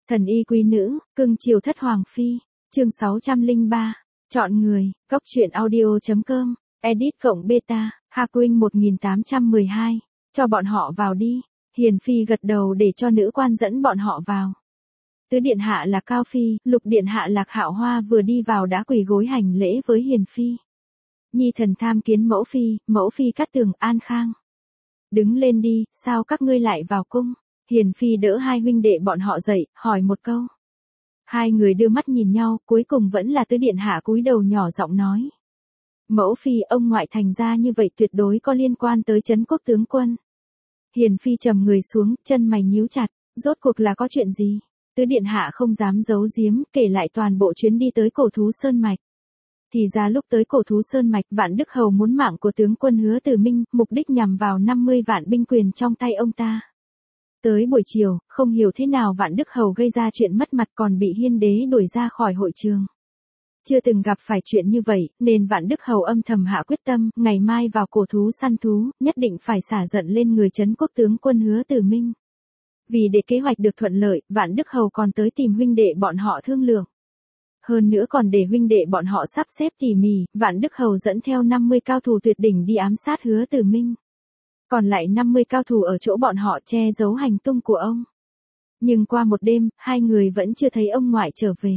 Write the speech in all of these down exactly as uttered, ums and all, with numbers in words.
Thần y quý nữ, cưng chiều thất hoàng phi, chương sáu trăm lẻ ba, chọn người, góc truyện audio chấm com, edit cộng beta, Haquin một nghìn tám trăm mười hai, cho bọn họ vào đi. Hiền phi gật đầu để cho nữ quan dẫn bọn họ vào. Tứ điện hạ Lạc Cao Phi, lục điện hạ Lạc Hạo Hoa vừa đi vào đã quỳ gối hành lễ với hiền phi. Nhi thần tham kiến mẫu phi, mẫu phi Cát Tường an khang. Đứng lên đi, sao các ngươi lại vào cung? Hiền phi đỡ hai huynh đệ bọn họ dậy, hỏi một câu. Hai người đưa mắt nhìn nhau, cuối cùng vẫn là tứ điện hạ cúi đầu nhỏ giọng nói. Mẫu phi, ông ngoại thành ra như vậy tuyệt đối có liên quan tới trấn quốc tướng quân. Hiền phi trầm người xuống, chân mày nhíu chặt, rốt cuộc là có chuyện gì? Tứ điện hạ không dám giấu giếm, kể lại toàn bộ chuyến đi tới Cổ Thú Sơn Mạch. Thì ra lúc tới Cổ Thú Sơn Mạch, Vạn Đức Hầu muốn mạng của tướng quân Hứa Từ Minh, mục đích nhằm vào năm mươi vạn binh quyền trong tay ông ta. Tới buổi chiều, không hiểu thế nào Vạn Đức Hầu gây ra chuyện mất mặt còn bị Hiên đế đuổi ra khỏi hội trường. Chưa từng gặp phải chuyện như vậy, nên Vạn Đức Hầu âm thầm hạ quyết tâm, ngày mai vào Cổ Thú săn thú, nhất định phải xả giận lên người trấn quốc tướng quân Hứa Từ Minh. Vì để kế hoạch được thuận lợi, Vạn Đức Hầu còn tới tìm huynh đệ bọn họ thương lượng. Hơn nữa còn để huynh đệ bọn họ sắp xếp tỉ mỉ, Vạn Đức Hầu dẫn theo năm mươi cao thủ tuyệt đỉnh đi ám sát Hứa Từ Minh. Còn lại năm mươi cao thủ ở chỗ bọn họ che giấu hành tung của ông. Nhưng qua một đêm, hai người vẫn chưa thấy ông ngoại trở về.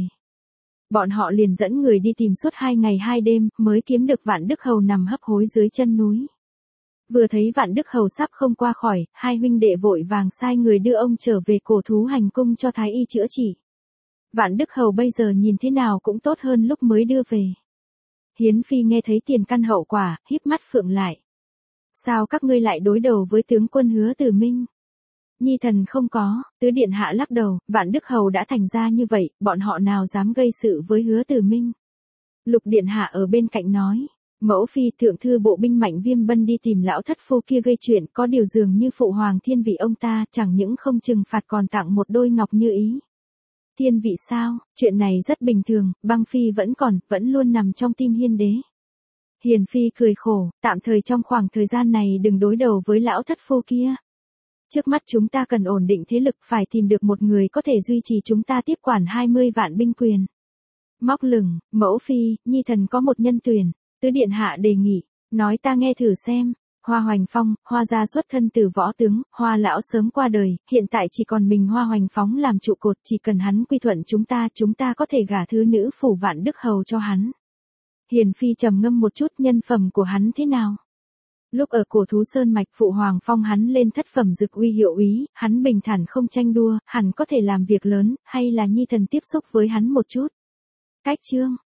Bọn họ liền dẫn người đi tìm suốt hai ngày hai đêm, mới kiếm được Vạn Đức Hầu nằm hấp hối dưới chân núi. Vừa thấy Vạn Đức Hầu sắp không qua khỏi, hai huynh đệ vội vàng sai người đưa ông trở về Cổ Thú hành cung cho thái y chữa trị. Vạn Đức Hầu bây giờ nhìn thế nào cũng tốt hơn lúc mới đưa về. Hiến phi nghe thấy tiền căn hậu quả, híp mắt phượng lại. Sao các ngươi lại đối đầu với tướng quân Hứa Từ Minh? Nhi thần không có, tứ điện hạ lắc đầu, Vạn Đức Hầu đã thành ra như vậy, bọn họ nào dám gây sự với Hứa Từ Minh. Lục điện hạ ở bên cạnh nói. Mẫu phi, thượng thư bộ binh Mạnh Viêm Bân đi tìm lão thất phu kia gây chuyện, có điều dường như phụ hoàng thiên vị ông ta, chẳng những không trừng phạt còn tặng một đôi ngọc như ý. Thiên vị sao? Chuyện này rất bình thường, băng phi vẫn còn, vẫn luôn nằm trong tim Hiên đế. Hiền phi cười khổ, tạm thời trong khoảng thời gian này đừng đối đầu với lão thất phu kia. Trước mắt chúng ta cần ổn định thế lực, phải tìm được một người có thể duy trì chúng ta tiếp quản hai mươi vạn binh quyền. Móc lửng, mẫu phi, nhi thần có một nhân tuyển. Tứ điện hạ đề nghị, nói ta nghe thử xem. Hoa Hoành Phong, Hoa gia xuất thân từ võ tướng, Hoa lão sớm qua đời, hiện tại chỉ còn mình Hoa Hoành Phong làm trụ cột, chỉ cần hắn quy thuận chúng ta, chúng ta có thể gả thứ nữ phủ Vạn Đức Hầu cho hắn. Hiền phi trầm ngâm một chút, nhân phẩm của hắn thế nào? Lúc ở Cổ Thú Sơn Mạch, phụ hoàng phong hắn lên thất phẩm dực uy hiệu úy, hắn bình thản không tranh đua, hẳn có thể làm việc lớn, hay là nhi thần tiếp xúc với hắn một chút. Cách chương,